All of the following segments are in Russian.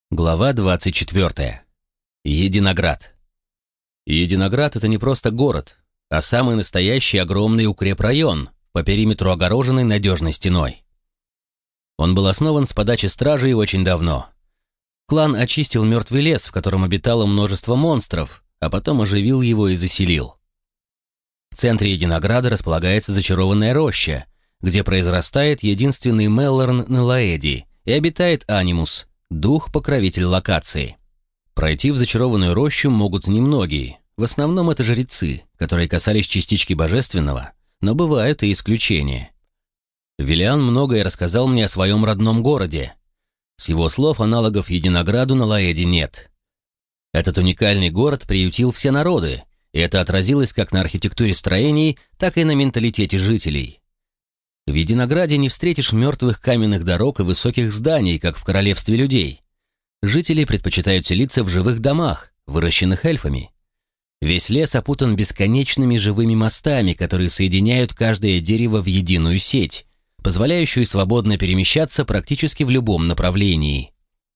Глава 24. Единоград. Единоград — это не просто город, а самый настоящий огромный укрепрайон, по периметру огороженный надежной стеной. Он был основан с подачи стражей очень давно. Клан очистил мертвый лес, в котором обитало множество монстров, а потом оживил его и заселил. В центре Единограда располагается зачарованная роща, где произрастает единственный Меллорн на Лаэди и обитает Анимус, дух-покровитель локации. Пройти в зачарованную рощу могут немногие, в основном это жрецы, которые касались частички божественного, но бывают и исключения. Виллиан многое рассказал мне о своем родном городе. С его слов, аналогов Единограду на Лаэди нет. Этот уникальный город приютил все народы, и это отразилось как на архитектуре строений, так и на менталитете жителей. В Единограде не встретишь мертвых каменных дорог и высоких зданий, как в королевстве людей. Жители предпочитают селиться в живых домах, выращенных эльфами. Весь лес опутан бесконечными живыми мостами, которые соединяют каждое дерево в единую сеть, позволяющую свободно перемещаться практически в любом направлении.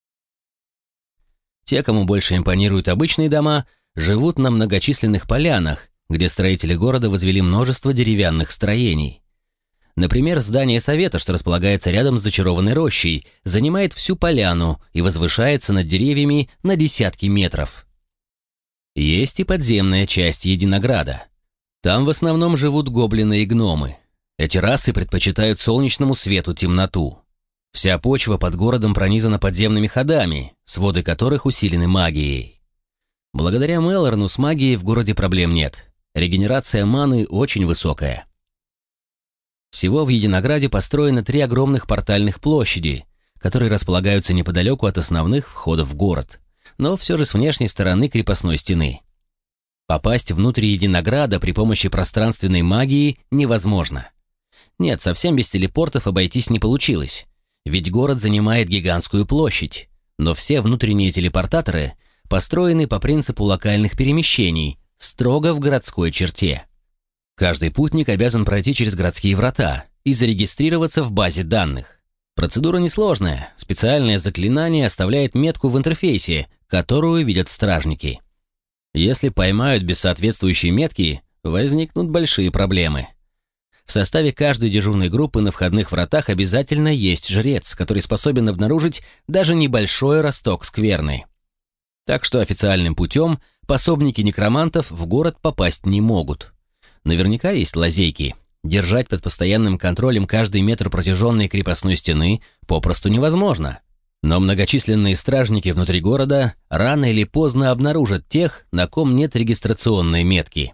Те, кому больше импонируют обычные дома, живут на многочисленных полянах, где строители города возвели множество деревянных строений. Например, здание совета, что располагается рядом с зачарованной рощей, занимает всю поляну и возвышается над деревьями на десятки метров. Есть и подземная часть Единограда. Там в основном живут гоблины и гномы. Эти расы предпочитают солнечному свету темноту. Вся почва под городом пронизана подземными ходами, своды которых усилены магией. Благодаря Меллорну с магией в городе проблем нет. Регенерация маны очень высокая. Всего в Единограде построено 3 огромных портальных площади, которые располагаются неподалеку от основных входов в город, но все же с внешней стороны крепостной стены. Попасть внутрь Единограда при помощи пространственной магии невозможно. Нет, совсем без телепортов обойтись не получилось, ведь город занимает гигантскую площадь, но все внутренние телепортаторы построены по принципу локальных перемещений, строго в городской черте. Каждый путник обязан пройти через городские врата и зарегистрироваться в базе данных. Процедура несложная, специальное заклинание оставляет метку в интерфейсе, которую видят стражники. Если поймают без соответствующей метки, возникнут большие проблемы. В составе каждой дежурной группы на входных вратах обязательно есть жрец, который способен обнаружить даже небольшой росток скверны. Так что официальным путем пособники некромантов в город попасть не могут. Наверняка есть лазейки. Держать под постоянным контролем каждый метр протяженной крепостной стены попросту невозможно. Но многочисленные стражники внутри города рано или поздно обнаружат тех, на ком нет регистрационной метки.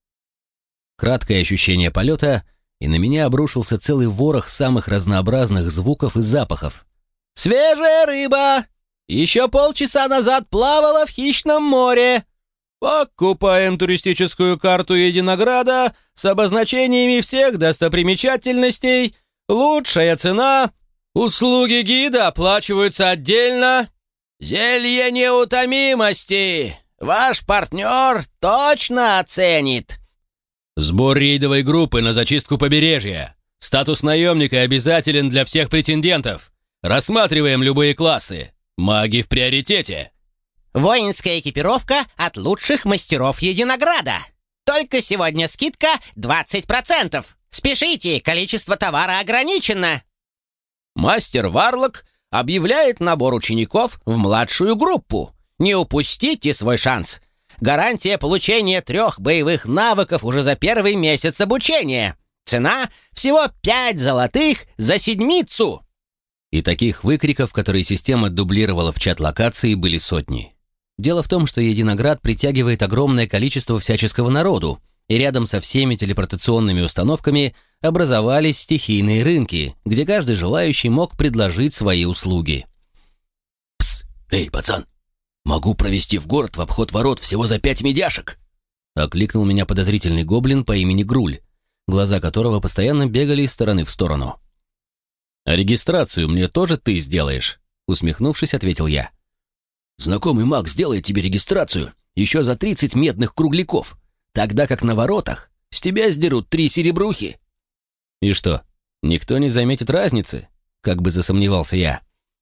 Краткое ощущение полета, и на меня обрушился целый ворох самых разнообразных звуков и запахов. «Свежая рыба! Еще полчаса назад плавала в хищном море!» «Покупаем туристическую карту Единограда с обозначениями всех достопримечательностей. Лучшая цена. Услуги гида оплачиваются отдельно. Зелье неутомимости. Ваш партнер точно оценит». «Сбор рейдовой группы на зачистку побережья. Статус наемника обязателен для всех претендентов. Рассматриваем любые классы. Маги в приоритете». Воинская экипировка от лучших мастеров Единограда. Только сегодня скидка 20%. Спешите, количество товара ограничено. Мастер Варлок объявляет набор учеников в младшую группу. Не упустите свой шанс. Гарантия получения 3 боевых навыков уже за первый месяц обучения. Цена всего 5 золотых за 7. И таких выкриков, которые система дублировала в чат локации, были сотни. Дело в том, что Единоград притягивает огромное количество всяческого народу, и рядом со всеми телепортационными установками образовались стихийные рынки, где каждый желающий мог предложить свои услуги. «Пс, эй, пацан, могу провести в город в обход ворот всего за 5 медяшек!» Окликнул меня подозрительный гоблин по имени Груль, глаза которого постоянно бегали из стороны в сторону. «А регистрацию мне тоже ты сделаешь?» Усмехнувшись, ответил я. «Знакомый маг сделает тебе регистрацию еще за 30 медных кругляков, тогда как на воротах с тебя сдерут 3 серебрухи». «И что, никто не заметит разницы?» Как бы засомневался я.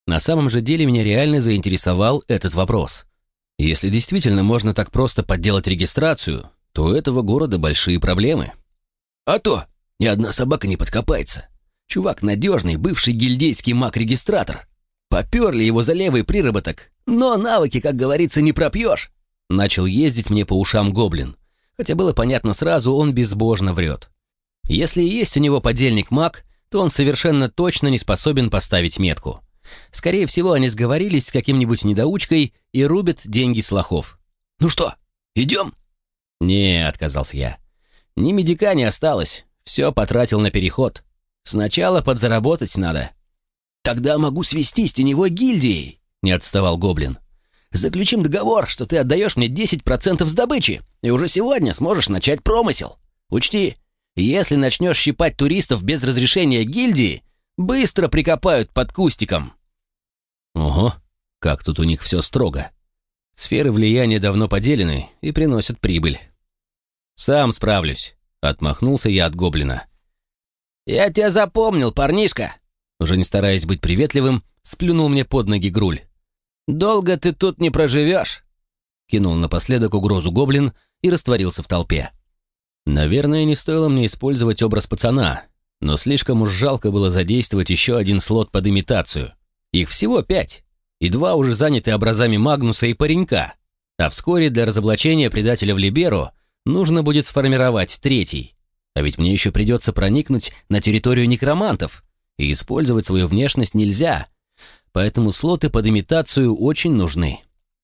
На самом же деле меня реально заинтересовал этот вопрос. Если действительно можно так просто подделать регистрацию, то у этого города большие проблемы. А то ни одна собака не подкопается. Чувак надежный, бывший гильдейский маг-регистратор. Поперли его за левый приработок, но навыки, как говорится, не пропьешь. Начал ездить мне по ушам гоблин. Хотя было понятно сразу, он безбожно врет. Если и есть у него подельник-маг, то он совершенно точно не способен поставить метку. Скорее всего, они сговорились с каким-нибудь недоучкой и рубят деньги с лохов. Ну что, идем? «Не», — отказался я. «Ни медика не осталось, все потратил на переход. Сначала подзаработать надо». «Тогда могу свести с теневой гильдией», — не отставал гоблин. «Заключим договор, что ты отдаешь мне 10% с добычи, и уже сегодня сможешь начать промысел. Учти, если начнешь щипать туристов без разрешения гильдии, быстро прикопают под кустиком». Ого, как тут у них все строго. Сферы влияния давно поделены и приносят прибыль. «Сам справлюсь», — отмахнулся я от гоблина. «Я тебя запомнил, парнишка!» Уже не стараясь быть приветливым, сплюнул мне под ноги Груль. «Долго ты тут не проживешь!» Кинул напоследок угрозу гоблин и растворился в толпе. Наверное, не стоило мне использовать образ пацана, но слишком уж жалко было задействовать еще один слот под имитацию. Их всего 5, и 2 уже заняты образами Магнуса и паренька, а вскоре для разоблачения предателя в Либеро нужно будет сформировать 3-й. А ведь мне еще придется проникнуть на территорию некромантов, и использовать свою внешность нельзя, поэтому слоты под имитацию очень нужны.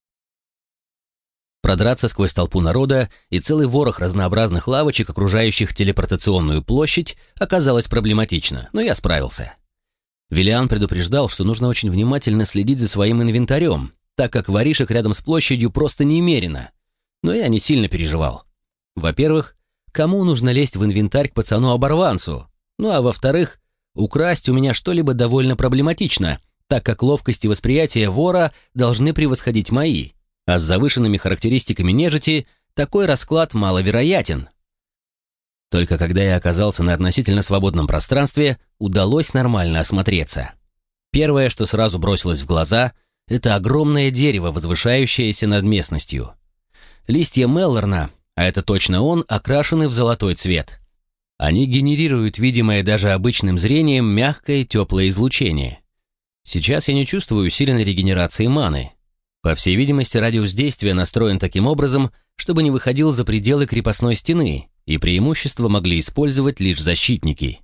Продраться сквозь толпу народа и целый ворох разнообразных лавочек, окружающих телепортационную площадь, оказалось проблематично, но я справился. Виллиан предупреждал, что нужно очень внимательно следить за своим инвентарем, так как воришек рядом с площадью просто немерено. Но я не сильно переживал. Во-первых, кому нужно лезть в инвентарь к пацану-оборванцу? Ну а во-вторых, украсть у меня что-либо довольно проблематично, так как ловкость и восприятие вора должны превосходить мои, а с завышенными характеристиками нежити такой расклад маловероятен. Только когда я оказался на относительно свободном пространстве, удалось нормально осмотреться. Первое, что сразу бросилось в глаза, это огромное дерево, возвышающееся над местностью. Листья Меллорна, а это точно он, окрашены в золотой цвет. Они генерируют видимое даже обычным зрением мягкое теплое излучение. Сейчас я не чувствую усиленной регенерации маны. По всей видимости, радиус действия настроен таким образом, чтобы не выходил за пределы крепостной стены, и преимущество могли использовать лишь защитники.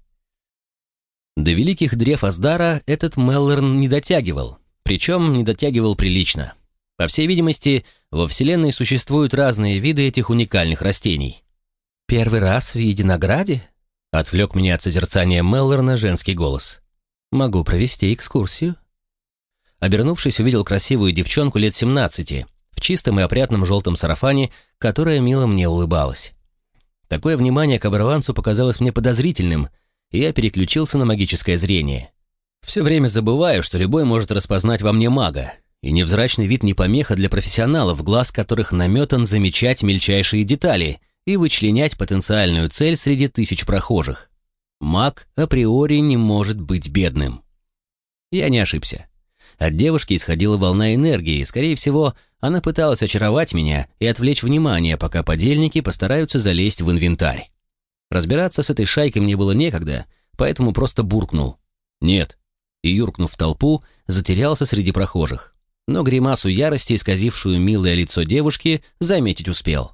До великих древ Аздара этот Меллорн не дотягивал, причем не дотягивал прилично. По всей видимости, во Вселенной существуют разные виды этих уникальных растений. «Первый раз в Единограде?» — отвлек меня от созерцания Меллорна женский голос. «Могу провести экскурсию?» Обернувшись, увидел красивую девчонку лет 17, в чистом и опрятном желтом сарафане, которая мило мне улыбалась. Такое внимание к оборванцу показалось мне подозрительным, и я переключился на магическое зрение. Все время забываю, что любой может распознать во мне мага, и невзрачный вид не помеха для профессионалов, глаз которых наметан замечать мельчайшие детали и вычленять потенциальную цель среди тысяч прохожих. Маг априори не может быть бедным. Я не ошибся. От девушки исходила волна энергии, и, скорее всего, она пыталась очаровать меня и отвлечь внимание, пока подельники постараются залезть в инвентарь. Разбираться с этой шайкой мне было некогда, поэтому просто буркнул «нет» и, юркнув в толпу, затерялся среди прохожих. Но гримасу ярости, исказившую милое лицо девушки, заметить успел.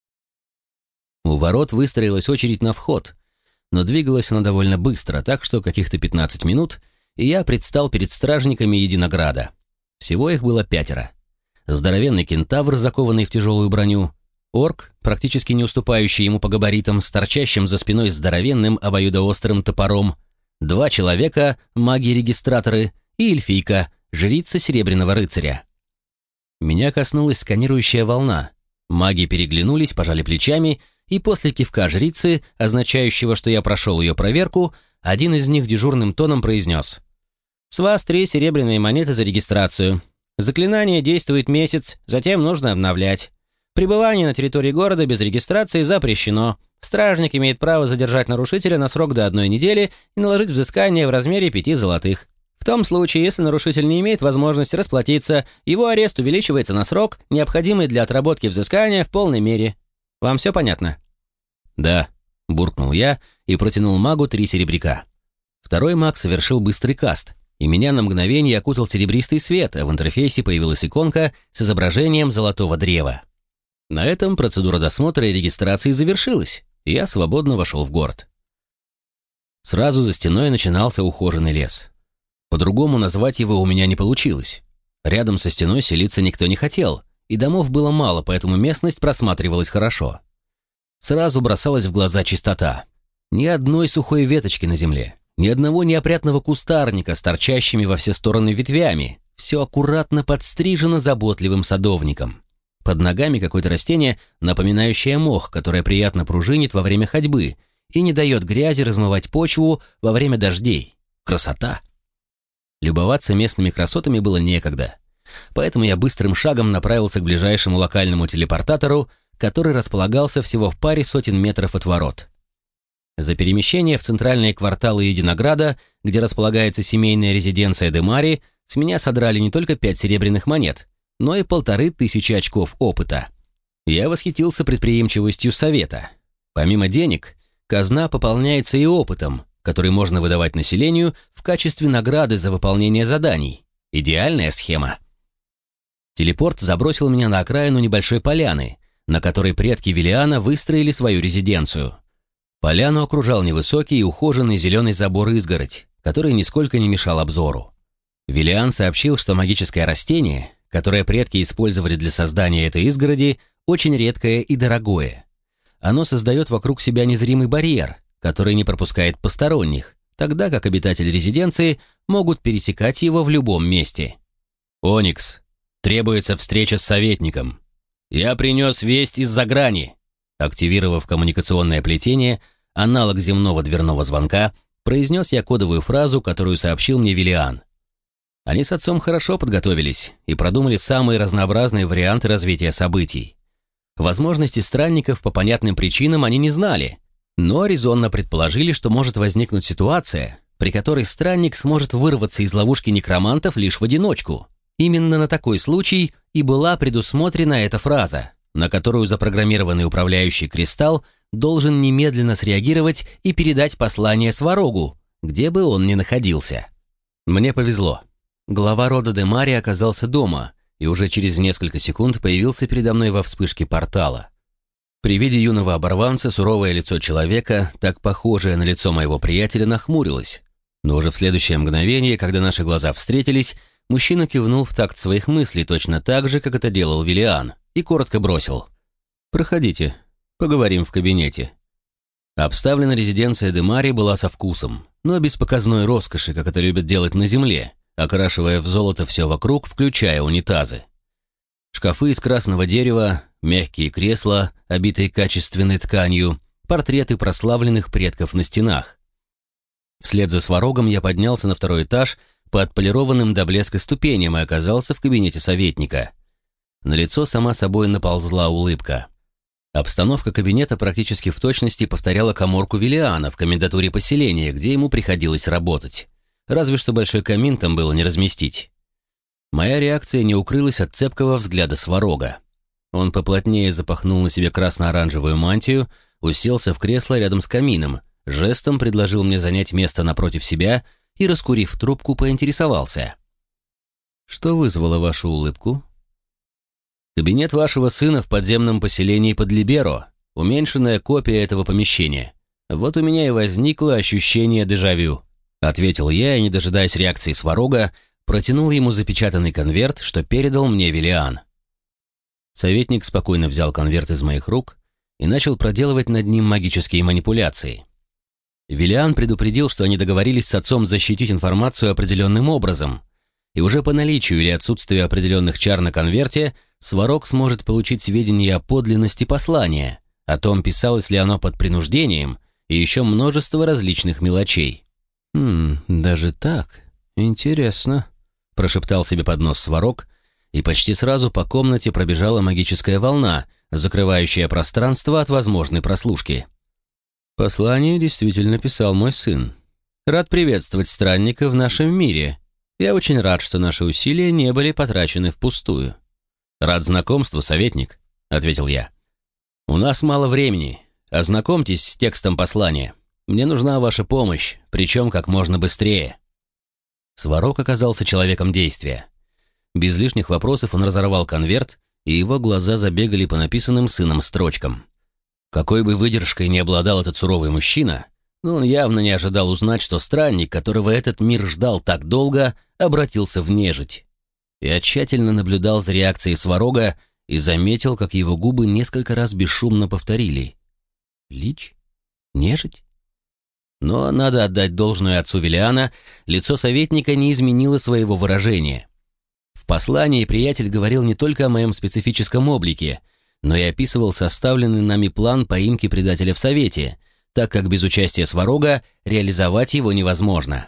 У ворот выстроилась очередь на вход, но двигалась она довольно быстро, так что каких-то 15 минут, и я предстал перед стражниками Единограда. Всего их было 5. Здоровенный кентавр, закованный в тяжелую броню, орк, практически не уступающий ему по габаритам, с торчащим за спиной здоровенным обоюдоострым топором, 2 человека, маги-регистраторы, и эльфийка, жрица Серебряного рыцаря. Меня коснулась сканирующая волна. Маги переглянулись, пожали плечами, и после кивка жрицы, означающего, что я прошел ее проверку, один из них дежурным тоном произнес: «С вас 3 серебряные монеты за регистрацию. Заклинание действует месяц, затем нужно обновлять. Пребывание на территории города без регистрации запрещено. Стражник имеет право задержать нарушителя на срок до 1 недели и наложить взыскание в размере 5 золотых. В том случае, если нарушитель не имеет возможности расплатиться, его арест увеличивается на срок, необходимый для отработки взыскания в полной мере. Вам все понятно?» «Да», — буркнул я и протянул магу 3 серебряка. Второй маг совершил быстрый каст, и меня на мгновение окутал серебристый свет, а в интерфейсе появилась иконка с изображением золотого древа. На этом процедура досмотра и регистрации завершилась, и я свободно вошел в город. Сразу за стеной начинался ухоженный лес. По-другому назвать его у меня не получилось. Рядом со стеной селиться никто не хотел, и домов было мало, поэтому местность просматривалась хорошо. Сразу бросалась в глаза чистота. Ни одной сухой веточки на земле, ни одного неопрятного кустарника с торчащими во все стороны ветвями. Все аккуратно подстрижено заботливым садовником. Под ногами какое-то растение, напоминающее мох, которое приятно пружинит во время ходьбы и не дает грязи размывать почву во время дождей. Красота! Любоваться местными красотами было некогда, поэтому я быстрым шагом направился к ближайшему локальному телепортатору, который располагался всего в паре сотен метров от ворот. За перемещение в центральные кварталы Единограда, где располагается семейная резиденция Демари, с меня содрали не только 5 серебряных монет, но и 1500 очков опыта. Я восхитился предприимчивостью совета. Помимо денег, казна пополняется и опытом, который можно выдавать населению в качестве награды за выполнение заданий. Идеальная схема. Телепорт забросил меня на окраину небольшой поляны, на которой предки Виллиана выстроили свою резиденцию. Поляну окружал невысокий и ухоженный зеленый забор-изгородь, который нисколько не мешал обзору. Виллиан сообщил, что магическое растение, которое предки использовали для создания этой изгороди, очень редкое и дорогое. Оно создает вокруг себя незримый барьер, который не пропускает посторонних, тогда как обитатели резиденции могут пересекать его в любом месте. «Оникс, требуется встреча с советником. Я принес весть из-за грани». Активировав коммуникационное плетение, аналог земного дверного звонка, произнес я кодовую фразу, которую сообщил мне Виллиан. Они с отцом хорошо подготовились и продумали самые разнообразные варианты развития событий. Возможности странников по понятным причинам они не знали, но резонно предположили, что может возникнуть ситуация, при которой странник сможет вырваться из ловушки некромантов лишь в одиночку. Именно на такой случай и была предусмотрена эта фраза, на которую запрограммированный управляющий кристалл должен немедленно среагировать и передать послание Сварогу, где бы он ни находился. Мне повезло. Глава рода Демари оказался дома, и уже через несколько секунд появился передо мной во вспышке портала. При виде юного оборванца суровое лицо человека, так похожее на лицо моего приятеля, нахмурилось. Но уже в следующее мгновение, когда наши глаза встретились, мужчина кивнул в такт своих мыслей точно так же, как это делал Виллиан, и коротко бросил: «Проходите, поговорим в кабинете». Обставлена резиденция Демари была со вкусом, но без показной роскоши, как это любят делать на земле, окрашивая в золото все вокруг, включая унитазы. Шкафы из красного дерева, мягкие кресла, обитые качественной тканью, портреты прославленных предков на стенах. Вслед за Сварогом я поднялся на 2-й этаж по отполированным до блеска ступеням и оказался в кабинете советника. На лицо сама собой наползла улыбка. Обстановка кабинета практически в точности повторяла каморку Виллиана в комендатуре поселения, где ему приходилось работать. Разве что большой камин там было не разместить. Моя реакция не укрылась от цепкого взгляда Сварога. Он поплотнее запахнул на себе красно-оранжевую мантию, уселся в кресло рядом с камином, жестом предложил мне занять место напротив себя и, раскурив трубку, поинтересовался: «Что вызвало вашу улыбку?» «Кабинет вашего сына в подземном поселении под Либеро, уменьшенная копия этого помещения. Вот у меня и возникло ощущение дежавю», — ответил я, и, не дожидаясь реакции Сварога, протянул ему запечатанный конверт, что передал мне Виллиан. Советник спокойно взял конверт из моих рук и начал проделывать над ним магические манипуляции. Виллиан предупредил, что они договорились с отцом защитить информацию определенным образом, и уже по наличию или отсутствию определенных чар на конверте Сварог сможет получить сведения о подлинности послания, о том, писалось ли оно под принуждением, и еще множество различных мелочей. Даже так? Интересно», — прошептал себе под нос Сварог, и почти сразу по комнате пробежала магическая волна, закрывающая пространство от возможной прослушки. «Послание действительно писал мой сын. Рад приветствовать странника в нашем мире. Я очень рад, что наши усилия не были потрачены впустую. «Рад знакомству, советник», — ответил я. «У нас мало времени. Ознакомьтесь с текстом послания. Мне нужна ваша помощь, причем как можно быстрее». Сварог оказался человеком действия. Без лишних вопросов он разорвал конверт, и его глаза забегали по написанным сыном строчкам. Какой бы выдержкой ни обладал этот суровый мужчина, но он явно не ожидал узнать, что странник, которого этот мир ждал так долго, обратился в нежить. Я тщательно наблюдал за реакцией Сварога и заметил, как его губы несколько раз бесшумно повторили: «Лич? Нежить?» Но надо отдать должное отцу Велиана, лицо советника не изменило своего выражения. В послании приятель говорил не только о моем специфическом облике, но и описывал составленный нами план поимки предателя в Совете, так как без участия Сварога реализовать его невозможно.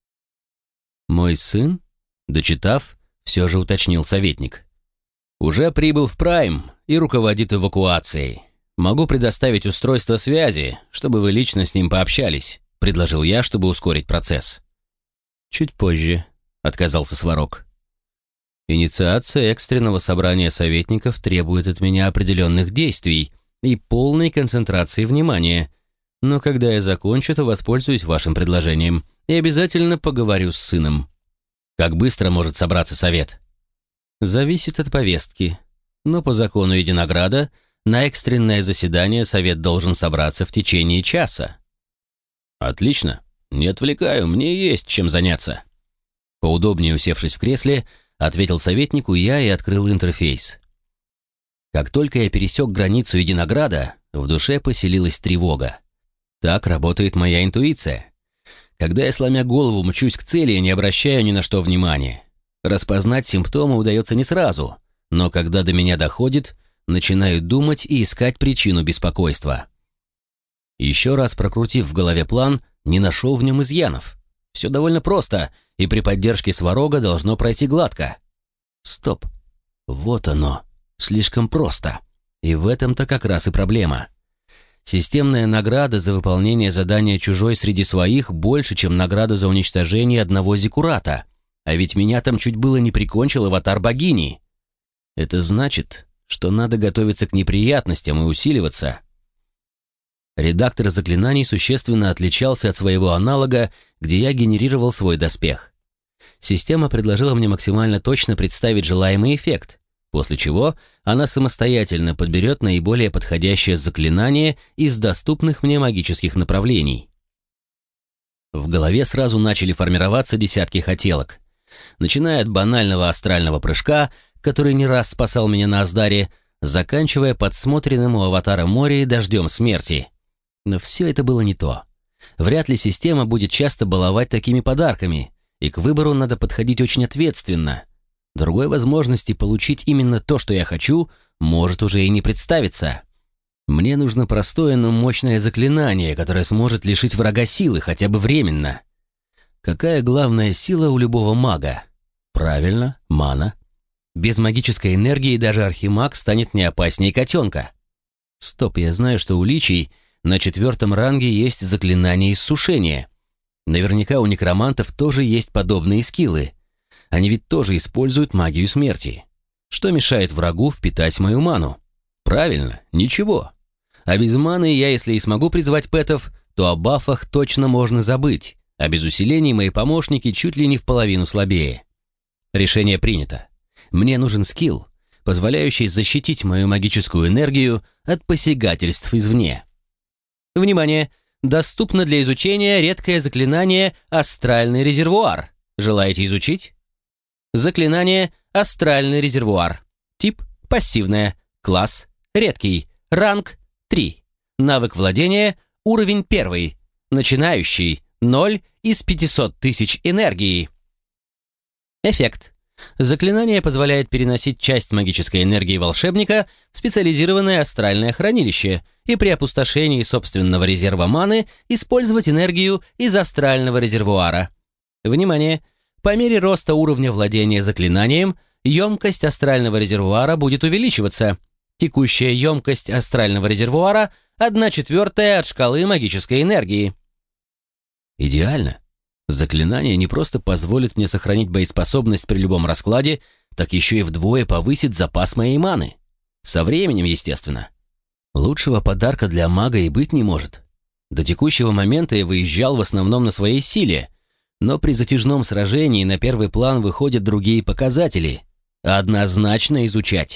«Мой сын?» — дочитав, все же уточнил советник. «Уже прибыл в Прайм и руководит эвакуацией. Могу предоставить устройство связи, чтобы вы лично с ним пообщались», — предложил я, чтобы ускорить процесс. «Чуть позже», — отказался Сварог. «Инициация экстренного собрания советников требует от меня определенных действий и полной концентрации внимания, но когда я закончу, то воспользуюсь вашим предложением и обязательно поговорю с сыном». «Как быстро может собраться совет?» «Зависит от повестки, но по закону Единограда на экстренное заседание совет должен собраться в течение часа». «Отлично. Не отвлекаю, мне есть чем заняться». Поудобнее усевшись в кресле, ответил советнику я и открыл интерфейс. Как только я пересек границу Единограда, в душе поселилась тревога. Так работает моя интуиция. Когда я, сломя голову, мчусь к цели, я не обращаю ни на что внимания. Распознать симптомы удается не сразу, но когда до меня доходит, начинаю думать и искать причину беспокойства. Еще раз прокрутив в голове план, не нашел в нем изъянов. Все довольно просто, и при поддержке Сварога должно пройти гладко. Стоп. Вот оно. Слишком просто. И в этом-то как раз и проблема. Системная награда за выполнение задания чужой среди своих больше, чем награда за уничтожение одного зиккурата. А ведь меня там чуть было не прикончил аватар богини. Это значит, что надо готовиться к неприятностям и усиливаться. Редактор заклинаний существенно отличался от своего аналога, где я генерировал свой доспех. Система предложила мне максимально точно представить желаемый эффект, после чего она самостоятельно подберет наиболее подходящее заклинание из доступных мне магических направлений. В голове сразу начали формироваться десятки хотелок, начиная от банального астрального прыжка, который не раз спасал меня на Аздаре, заканчивая подсмотренным у аватара Мории дождем смерти. Но все это было не то. Вряд ли система будет часто баловать такими подарками, и к выбору надо подходить очень ответственно. Другой возможности получить именно то, что я хочу, может уже и не представиться. Мне нужно простое, но мощное заклинание, которое сможет лишить врага силы, хотя бы временно. Какая главная сила у любого мага? Правильно, мана. Без магической энергии даже архимаг станет не опаснее котенка. Стоп, я знаю, что у личий на 4-м ранге есть заклинание иссушения. Наверняка у некромантов тоже есть подобные скиллы. Они ведь тоже используют магию смерти. Что мешает врагу впитать мою ману? Правильно, ничего. А без маны я, если и смогу призвать пэтов, то о бафах точно можно забыть, а без усилений мои помощники чуть ли не в половину слабее. Решение принято. Мне нужен скилл, позволяющий защитить мою магическую энергию от посягательств извне. Внимание! Доступно для изучения редкое заклинание «Астральный резервуар». Желаете изучить? Заклинание «Астральный резервуар». Тип – пассивное. Класс – редкий. Ранг – 3. Навык владения – уровень 1. Начинающий – 0 из 500 тысяч энергии. Эффект. Заклинание позволяет переносить часть магической энергии волшебника в специализированное астральное хранилище и при опустошении собственного резерва маны использовать энергию из астрального резервуара. Внимание! По мере роста уровня владения заклинанием, емкость астрального резервуара будет увеличиваться. Текущая емкость астрального резервуара – 1/4 от шкалы магической энергии. Идеально. Заклинание не просто позволит мне сохранить боеспособность при любом раскладе, так еще и вдвое повысит запас моей маны. Со временем, естественно. Лучшего подарка для мага и быть не может. До текущего момента я выезжал в основном на своей силе, но при затяжном сражении на первый план выходят другие показатели. Однозначно изучать.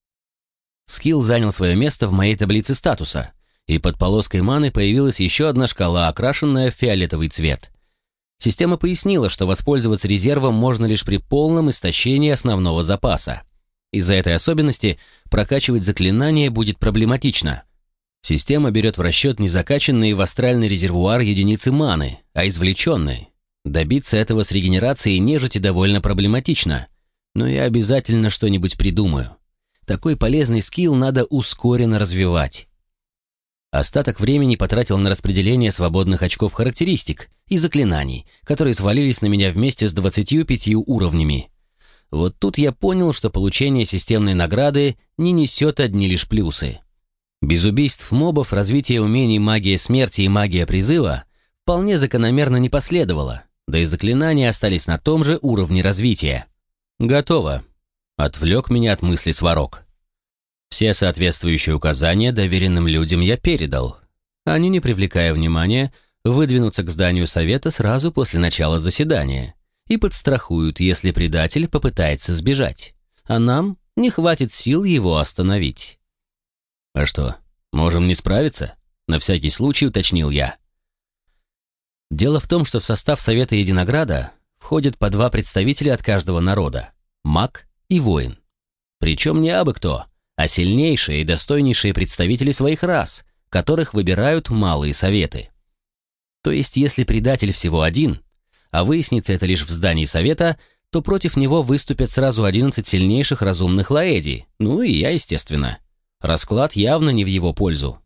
Скилл занял свое место в моей таблице статуса, и под полоской маны появилась еще одна шкала, окрашенная в фиолетовый цвет. Система пояснила, что воспользоваться резервом можно лишь при полном истощении основного запаса. Из-за этой особенности прокачивать заклинание будет проблематично. Система берет в расчет не закачанные в астральный резервуар единицы маны, а извлеченные. Добиться этого с регенерацией нежити довольно проблематично, но я обязательно что-нибудь придумаю. Такой полезный скилл надо ускоренно развивать. Остаток времени потратил на распределение свободных очков характеристик и заклинаний, которые свалились на меня вместе с 25 уровнями. Вот тут я понял, что получение системной награды не несет одни лишь плюсы. Без убийств мобов развитие умений магия смерти и магия призыва вполне закономерно не последовало, да и заклинания остались на том же уровне развития. Готово. Отвлек меня от мысли Сварог. Все соответствующие указания доверенным людям я передал. Они, не привлекая внимания, выдвинутся к зданию совета сразу после начала заседания и подстрахуют, если предатель попытается сбежать, а нам не хватит сил его остановить. «А что, можем не справиться?» — на всякий случай уточнил я. Дело в том, что в состав Совета Единограда входят по 2 представителя от каждого народа — маг и воин. Причем не абы кто, а сильнейшие и достойнейшие представители своих рас, которых выбирают малые советы. То есть, если предатель всего один, а выяснится это лишь в здании совета, то против него выступят сразу 11 сильнейших разумных лаэди, ну и я, естественно. Расклад явно не в его пользу.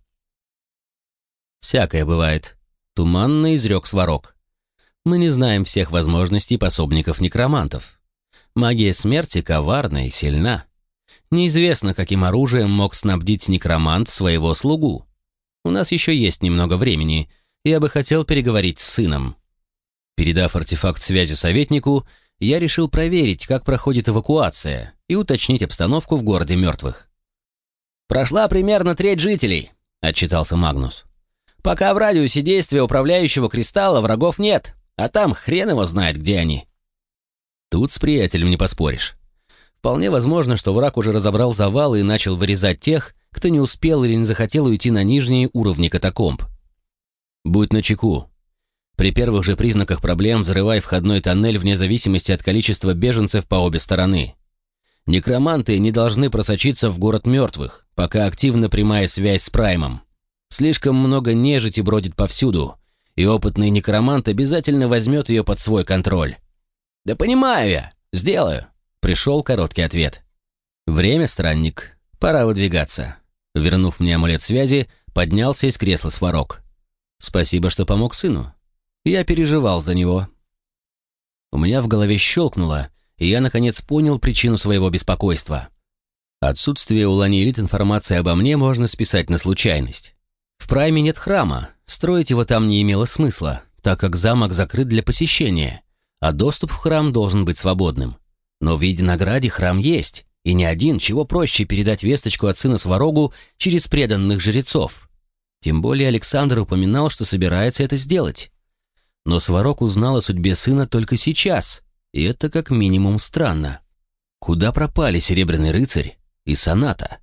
«Всякое бывает», — туманно изрек Сварог. «Мы не знаем всех возможностей пособников некромантов. Магия смерти коварна и сильна. Неизвестно, каким оружием мог снабдить некромант своего слугу. У нас еще есть немного времени, я бы хотел переговорить с сыном». Передав артефакт связи советнику, я решил проверить, как проходит эвакуация, и уточнить обстановку в городе мертвых. «Прошла примерно треть жителей», — отчитался Магнус. «Пока в радиусе действия управляющего кристалла врагов нет, а там хрен его знает, где они». Тут с приятелем не поспоришь. Вполне возможно, что враг уже разобрал завалы и начал вырезать тех, кто не успел или не захотел уйти на нижние уровни катакомб. Будь начеку. При первых же признаках проблем взрывай входной тоннель вне зависимости от количества беженцев по обе стороны. Некроманты не должны просочиться в город мертвых, пока активна прямая связь с Праймом. Слишком много нежити бродит повсюду, и опытный некромант обязательно возьмет ее под свой контроль. «Да понимаю я, сделаю», — пришел короткий ответ. «Время, странник, пора выдвигаться». Вернув мне амулет связи, поднялся из кресла Сварог. «Спасибо, что помог сыну. Я переживал за него». У меня в голове щелкнуло, и я, наконец, понял причину своего беспокойства. Отсутствие у Ланиэлит информации обо мне можно списать на случайность. В Прайме нет храма, строить его там не имело смысла, так как замок закрыт для посещения, а доступ в храм должен быть свободным. Но в Единограде храм есть, и не один, чего проще передать весточку от сына Сварогу через преданных жрецов. Тем более Александр упоминал, что собирается это сделать. Но Сварог узнал о судьбе сына только сейчас, и это как минимум странно. Куда пропали Серебряный рыцарь и Соната?